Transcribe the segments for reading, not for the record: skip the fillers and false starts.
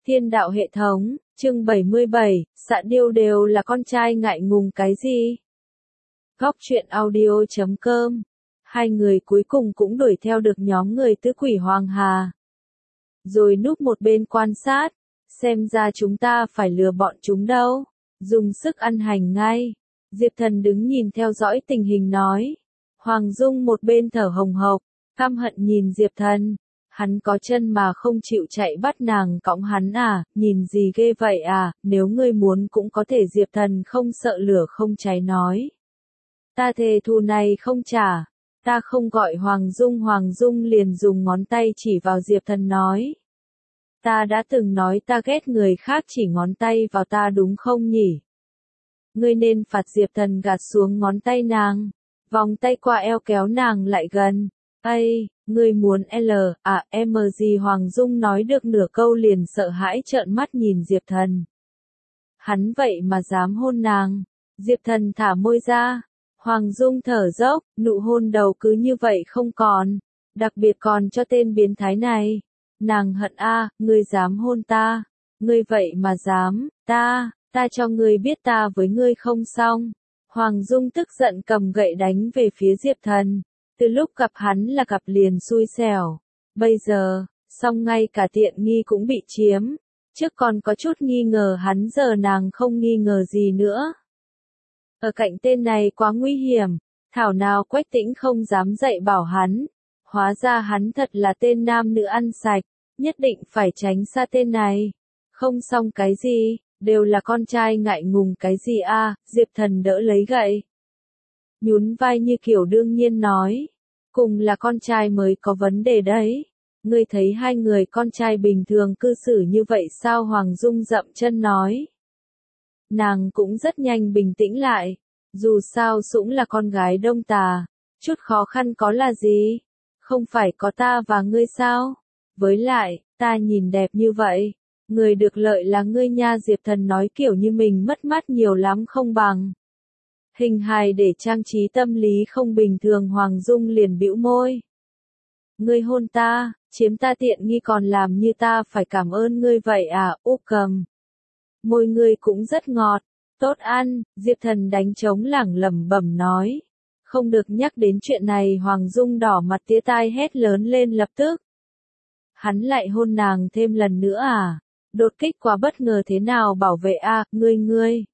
Thiên đạo hệ thống, chương 77, Xạ Điêu đều là con trai ngại ngùng cái gì? Góc truyện audio.com. Hai người cuối cùng cũng đuổi theo được nhóm người tứ quỷ Hoàng Hà. Rồi núp một bên quan sát, xem ra chúng ta phải lừa bọn chúng đâu. Dùng sức ăn hành ngay. Diệp Thần đứng nhìn theo dõi tình hình nói. Hoàng Dung một bên thở hồng hộc, căm hận nhìn Diệp Thần. Hắn có chân mà không chịu chạy bắt nàng cõng hắn à, nhìn gì ghê vậy à, nếu ngươi muốn cũng có thể. Diệp Thần không sợ lửa không cháy nói. Ta thề thù này không trả, ta không gọi Hoàng Dung liền dùng ngón tay chỉ vào Diệp Thần nói. Ta đã từng nói ta ghét người khác chỉ ngón tay vào ta đúng không nhỉ? Ngươi nên phạt. Diệp Thần gạt xuống ngón tay nàng, vòng tay qua eo kéo nàng lại gần. Ây, ngươi muốn M gì? Hoàng Dung nói được nửa câu liền sợ hãi trợn mắt nhìn Diệp Thần. Hắn vậy mà dám hôn nàng. Diệp Thần thả môi ra. Hoàng Dung thở dốc, nụ hôn đầu cứ như vậy không còn. Đặc biệt còn cho tên biến thái này. Nàng hận a, ngươi dám hôn ta. Ngươi vậy mà dám, ta cho ngươi biết ta với ngươi không xong. Hoàng Dung tức giận cầm gậy đánh về phía Diệp Thần. Từ lúc gặp hắn là gặp liền xui xẻo. Bây giờ, xong ngay cả tiện nghi cũng bị chiếm. Trước còn có chút nghi ngờ hắn, giờ nàng không nghi ngờ gì nữa. Ở cạnh tên này quá nguy hiểm. Thảo nào Quách Tĩnh không dám dạy bảo hắn. Hóa ra hắn thật là tên nam nữ ăn sạch. Nhất định phải tránh xa tên này. Không xong cái gì, đều là con trai ngại ngùng cái gì a? Diệp Thần đỡ lấy gậy. Nhún vai như kiểu đương nhiên nói. Cùng là con trai mới có vấn đề đấy. Ngươi thấy hai người con trai bình thường cư xử như vậy sao? Hoàng Dung dậm chân nói. Nàng cũng rất nhanh bình tĩnh lại. Dù sao Sũng là con gái Đông Tà. Chút khó khăn có là gì? Không phải có ta và ngươi sao? Với lại, ta nhìn đẹp như vậy. Người được lợi là ngươi nha. Diệp Thần nói kiểu như mình mất mát nhiều lắm không bằng. Hình hài để trang trí tâm lý không bình thường. Hoàng Dung liền bĩu môi. Ngươi hôn ta, chiếm ta tiện nghi còn làm như ta phải cảm ơn ngươi vậy à? Úp cầm. Môi ngươi cũng rất ngọt, tốt ăn. Diệp Thần đánh trống lảng lẩm bẩm nói. Không được nhắc đến chuyện này. Hoàng Dung đỏ mặt tía tai hét lớn lên lập tức. Hắn lại hôn nàng thêm lần nữa à? Đột kích quá bất ngờ thế nào bảo vệ a? Ngươi.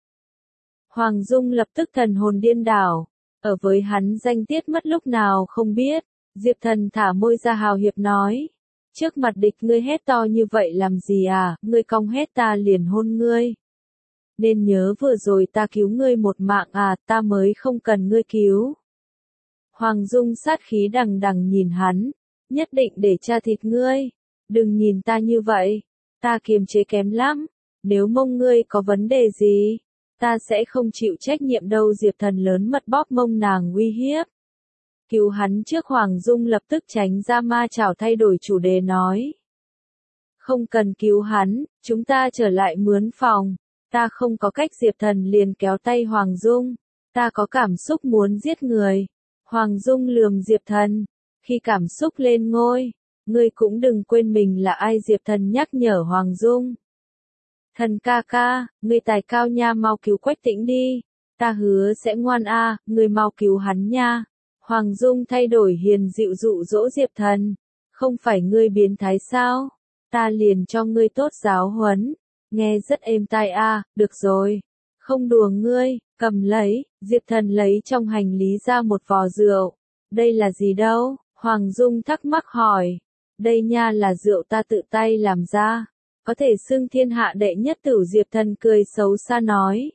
Hoàng Dung lập tức thần hồn điên đảo. Ở với hắn danh tiết mất lúc nào không biết. Diệp Thần thả môi ra hào hiệp nói. Trước mặt địch ngươi hét to như vậy làm gì à? Ngươi cong hét ta liền hôn ngươi. Nên nhớ vừa rồi ta cứu ngươi một mạng à, ta mới không cần ngươi cứu. Hoàng Dung sát khí đằng đằng nhìn hắn. Nhất định để tra thịt ngươi. Đừng nhìn ta như vậy. Ta kiềm chế kém lắm. Nếu mông ngươi có vấn đề gì, ta sẽ không chịu trách nhiệm đâu. Diệp Thần lớn mật bóp mông nàng uy hiếp. Cứu hắn trước. Hoàng Dung lập tức tránh ra ma chảo thay đổi chủ đề nói. Không cần cứu hắn, chúng ta trở lại mướn phòng. Ta không có cách. Diệp Thần liền kéo tay Hoàng Dung. Ta có cảm xúc muốn giết người. Hoàng Dung lườm Diệp Thần. Khi cảm xúc lên ngôi, ngươi cũng đừng quên mình là ai. Diệp Thần nhắc nhở Hoàng Dung. Thần ca ca, ngươi tài cao nha, mau cứu Quách Tĩnh đi. Ta hứa sẽ ngoan a, ngươi mau cứu hắn nha. Hoàng Dung thay đổi hiền dịu dụ dỗ Diệp Thần. Không phải ngươi biến thái sao? Ta liền cho ngươi tốt giáo huấn. Nghe rất êm tai a, được rồi. Không đùa ngươi, cầm lấy. Diệp Thần lấy trong hành lý ra một vò rượu. Đây là gì đâu? Hoàng Dung thắc mắc hỏi. Đây nha là rượu ta tự tay làm ra. Có thể xưng thiên hạ đệ nhất tửu. Diệp Thần cười xấu xa nói.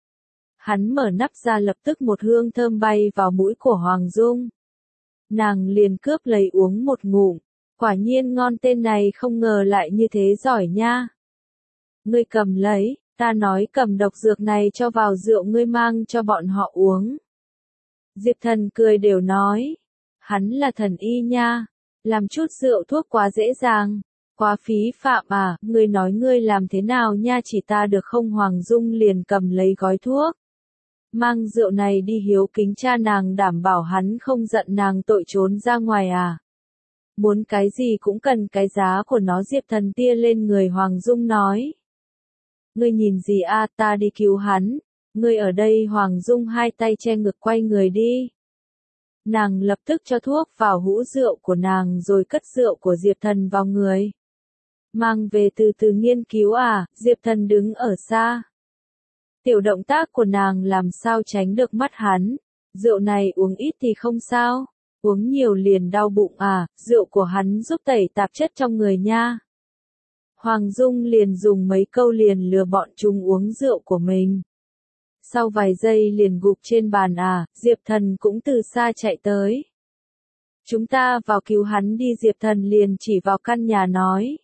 Hắn mở nắp ra lập tức một hương thơm bay vào mũi của Hoàng Dung. Nàng liền cướp lấy uống một ngụm. Quả nhiên ngon, tên này không ngờ lại như thế giỏi nha. Ngươi cầm lấy, ta nói cầm độc dược này cho vào rượu ngươi mang cho bọn họ uống. Diệp Thần cười đều nói. Hắn là thần y nha. Làm chút rượu thuốc quá dễ dàng. Quá phí phạm à, ngươi nói ngươi làm thế nào nha, chỉ ta được không? Hoàng Dung liền cầm lấy gói thuốc. Mang rượu này đi hiếu kính cha nàng, đảm bảo hắn không giận nàng tội trốn ra ngoài à. Muốn cái gì cũng cần cái giá của nó. Diệp Thần tia lên người Hoàng Dung nói. Ngươi nhìn gì a, ta đi cứu hắn. Ngươi ở đây. Hoàng Dung hai tay che ngực quay người đi. Nàng lập tức cho thuốc vào hũ rượu của nàng rồi cất rượu của Diệp Thần vào người. Mang về từ từ nghiên cứu à. Diệp Thần đứng ở xa. Tiểu động tác của nàng làm sao tránh được mắt hắn. Rượu này uống ít thì không sao. Uống nhiều liền đau bụng à. Rượu của hắn giúp tẩy tạp chất trong người nha. Hoàng Dung liền dùng mấy câu liền lừa bọn chúng uống rượu của mình. Sau vài giây liền gục trên bàn à. Diệp Thần cũng từ xa chạy tới. Chúng ta vào cứu hắn đi. Diệp Thần liền chỉ vào căn nhà nói.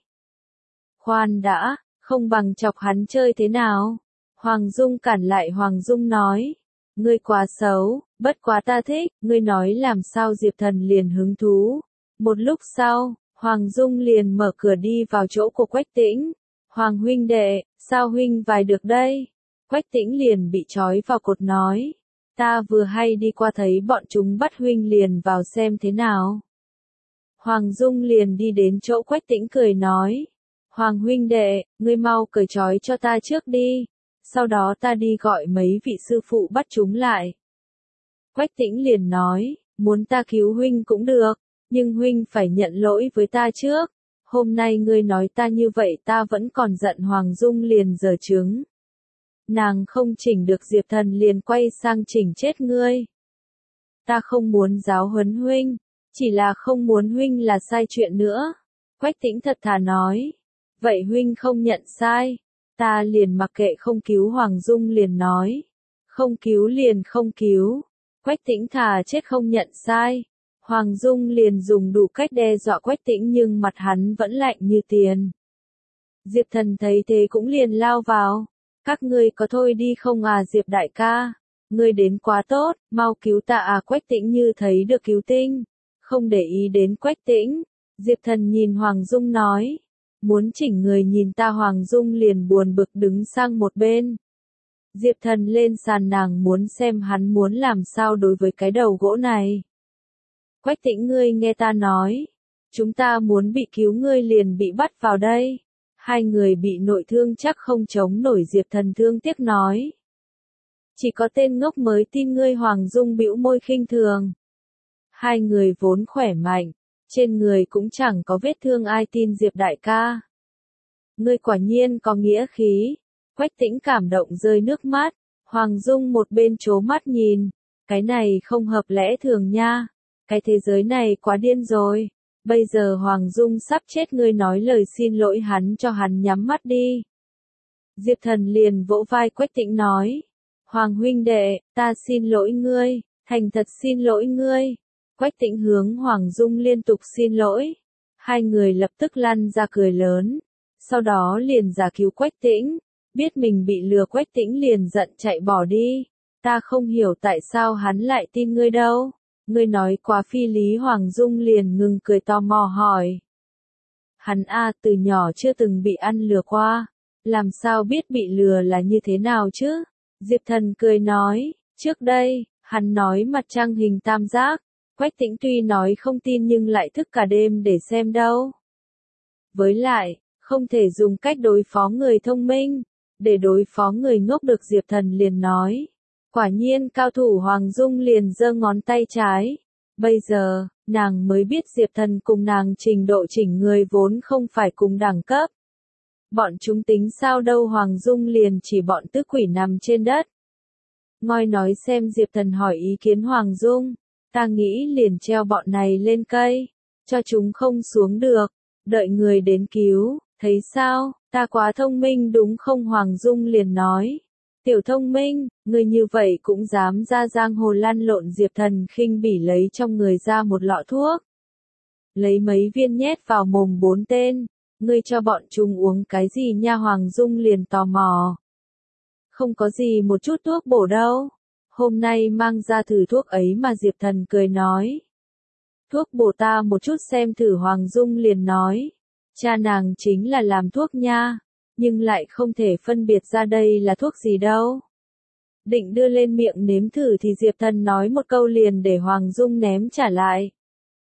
Khoan đã, không bằng chọc hắn chơi thế nào. Hoàng Dung cản lại. Hoàng Dung nói. Ngươi quá xấu, bất quá ta thích. Ngươi nói làm sao. Diệp Thần liền hứng thú. Một lúc sau, Hoàng Dung liền mở cửa đi vào chỗ của Quách Tĩnh. Hoàng huynh đệ, sao huynh vào được đây? Quách Tĩnh liền bị trói vào cột nói. Ta vừa hay đi qua thấy bọn chúng bắt huynh liền vào xem thế nào. Hoàng Dung liền đi đến chỗ Quách Tĩnh cười nói. Hoàng huynh đệ, ngươi mau cởi trói cho ta trước đi. Sau đó ta đi gọi mấy vị sư phụ bắt chúng lại. Quách Tĩnh liền nói, muốn ta cứu huynh cũng được, nhưng huynh phải nhận lỗi với ta trước. Hôm nay ngươi nói ta như vậy ta vẫn còn giận. Hoàng Dung liền giở trứng. Nàng không chỉnh được. Diệp Thần liền quay sang chỉnh chết ngươi. Ta không muốn giáo huấn huynh, chỉ là không muốn huynh là sai chuyện nữa. Quách Tĩnh thật thà nói. Vậy huynh không nhận sai. Ta liền mặc kệ không cứu. Hoàng Dung liền nói. Không cứu liền không cứu. Quách Tĩnh thà chết không nhận sai. Hoàng Dung liền dùng đủ cách đe dọa Quách Tĩnh nhưng mặt hắn vẫn lạnh như tiền. Diệp Thần thấy thế cũng liền lao vào. Các ngươi có thôi đi không à. Diệp đại ca, ngươi đến quá tốt, mau cứu ta à. Quách Tĩnh như thấy được cứu tinh, không để ý đến Quách Tĩnh. Diệp Thần nhìn Hoàng Dung nói. Muốn chỉnh người nhìn ta. Hoàng Dung liền buồn bực đứng sang một bên. Diệp Thần lên sàn. Nàng muốn xem hắn muốn làm sao đối với cái đầu gỗ này. Quách Tĩnh ngươi nghe ta nói. Chúng ta muốn bị cứu ngươi liền bị bắt vào đây. Hai người bị nội thương chắc không chống nổi. Diệp Thần thương tiếc nói. Chỉ có tên ngốc mới tin ngươi. Hoàng Dung bĩu môi khinh thường. Hai người vốn khỏe mạnh, trên người cũng chẳng có vết thương ai tin Diệp đại ca. Ngươi quả nhiên có nghĩa khí. Quách Tĩnh cảm động rơi nước mắt. Hoàng Dung một bên trố mắt nhìn. Cái này không hợp lẽ thường nha. Cái thế giới này quá điên rồi. Bây giờ Hoàng Dung sắp chết. Ngươi nói lời xin lỗi hắn cho hắn nhắm mắt đi. Diệp Thần liền vỗ vai Quách Tĩnh nói. Hoàng huynh đệ, ta xin lỗi ngươi, thành thật xin lỗi ngươi. Quách Tĩnh hướng Hoàng Dung liên tục xin lỗi. Hai người lập tức lăn ra cười lớn. Sau đó liền ra cứu Quách Tĩnh. Biết mình bị lừa Quách Tĩnh liền giận chạy bỏ đi. Ta không hiểu tại sao hắn lại tin ngươi đâu. Ngươi nói quá phi lý. Hoàng Dung liền ngừng cười tò mò hỏi. Hắn a từ nhỏ chưa từng bị ăn lừa qua. Làm sao biết bị lừa là như thế nào chứ? Diệp Thần cười nói. Trước đây, hắn nói mặt trăng hình tam giác. Quách Tĩnh tuy nói không tin nhưng lại thức cả đêm để xem đâu. Với lại, không thể dùng cách đối phó người thông minh, để đối phó người ngốc được. Diệp Thần liền nói. Quả nhiên cao thủ. Hoàng Dung liền giơ ngón tay trái. Bây giờ, nàng mới biết Diệp Thần cùng nàng trình độ chỉnh người vốn không phải cùng đẳng cấp. Bọn chúng tính sao đâu. Hoàng Dung liền chỉ bọn tứ quỷ nằm trên đất. Ngoi nói xem. Diệp Thần hỏi ý kiến Hoàng Dung. Ta nghĩ liền treo bọn này lên cây, cho chúng không xuống được, đợi người đến cứu, thấy sao, ta quá thông minh đúng không? Hoàng Dung liền nói. Tiểu thông minh, người như vậy cũng dám ra giang hồ lăn lộn. Diệp Thần khinh bỉ lấy trong người ra một lọ thuốc. Lấy mấy viên nhét vào mồm bốn tên. Ngươi cho bọn chúng uống cái gì nha? Hoàng Dung liền tò mò. Không có gì, một chút thuốc bổ đâu. Hôm nay mang ra thử thuốc ấy mà. Diệp Thần cười nói. Thuốc bổ ta một chút xem thử. Hoàng Dung liền nói. Cha nàng chính là làm thuốc nha, nhưng lại không thể phân biệt ra đây là thuốc gì đâu. Định đưa lên miệng nếm thử thì Diệp Thần nói một câu liền để Hoàng Dung ném trả lại.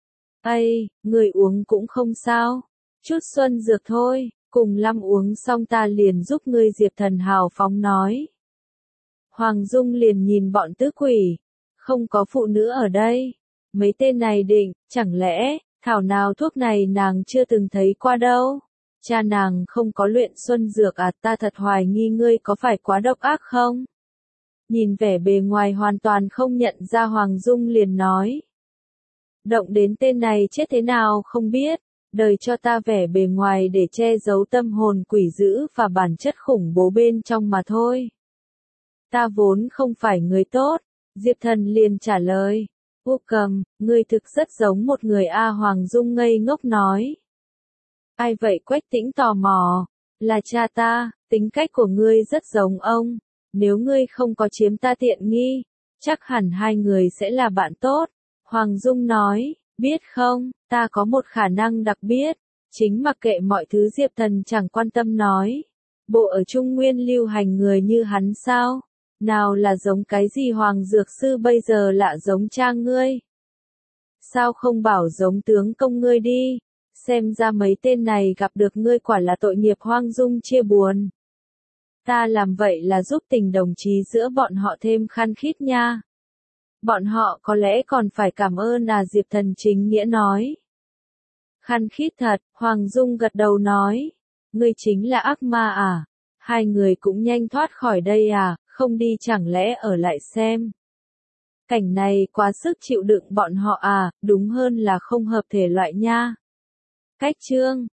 Ây, người uống cũng không sao. Chút xuân dược thôi, cùng lắm uống xong ta liền giúp ngươi, Diệp Thần hào phóng nói. Hoàng Dung liền nhìn bọn tứ quỷ. Không có phụ nữ ở đây. Mấy tên này định, chẳng lẽ, thảo nào thuốc này nàng chưa từng thấy qua đâu. Cha nàng không có luyện xuân dược à, ta thật hoài nghi ngươi có phải quá độc ác không? Nhìn vẻ bề ngoài hoàn toàn không nhận ra, Hoàng Dung liền nói. Động đến tên này chết thế nào không biết, đời cho ta vẻ bề ngoài để che giấu tâm hồn quỷ dữ và bản chất khủng bố bên trong mà thôi. Ta vốn không phải người tốt, Diệp Thần liền trả lời. U Cầm, ngươi thực rất giống một người a. Hoàng Dung ngây ngốc nói. Ai vậy? Quách Tĩnh tò mò. Là cha ta, tính cách của ngươi rất giống ông. Nếu ngươi không có chiếm ta tiện nghi, chắc hẳn hai người sẽ là bạn tốt. Hoàng Dung nói, biết không, ta có một khả năng đặc biệt. Chính mặc kệ mọi thứ, Diệp Thần chẳng quan tâm nói. Bộ ở Trung Nguyên lưu hành người như hắn sao? Nào là giống cái gì? Hoàng Dược Sư bây giờ lạ giống cha ngươi. Sao không bảo giống tướng công ngươi đi? Xem ra mấy tên này gặp được ngươi quả là tội nghiệp. Hoàng Dung chia buồn. Ta làm vậy là giúp tình đồng chí giữa bọn họ thêm khăng khít nha. Bọn họ có lẽ còn phải cảm ơn à, Diệp Thần chính nghĩa nói. Khăng khít thật, Hoàng Dung gật đầu nói. Ngươi chính là ác ma à? Hai người cũng nhanh thoát khỏi đây à, không đi chẳng lẽ ở lại xem. Cảnh này quá sức chịu đựng bọn họ à, đúng hơn là không hợp thể loại nha. Cách chương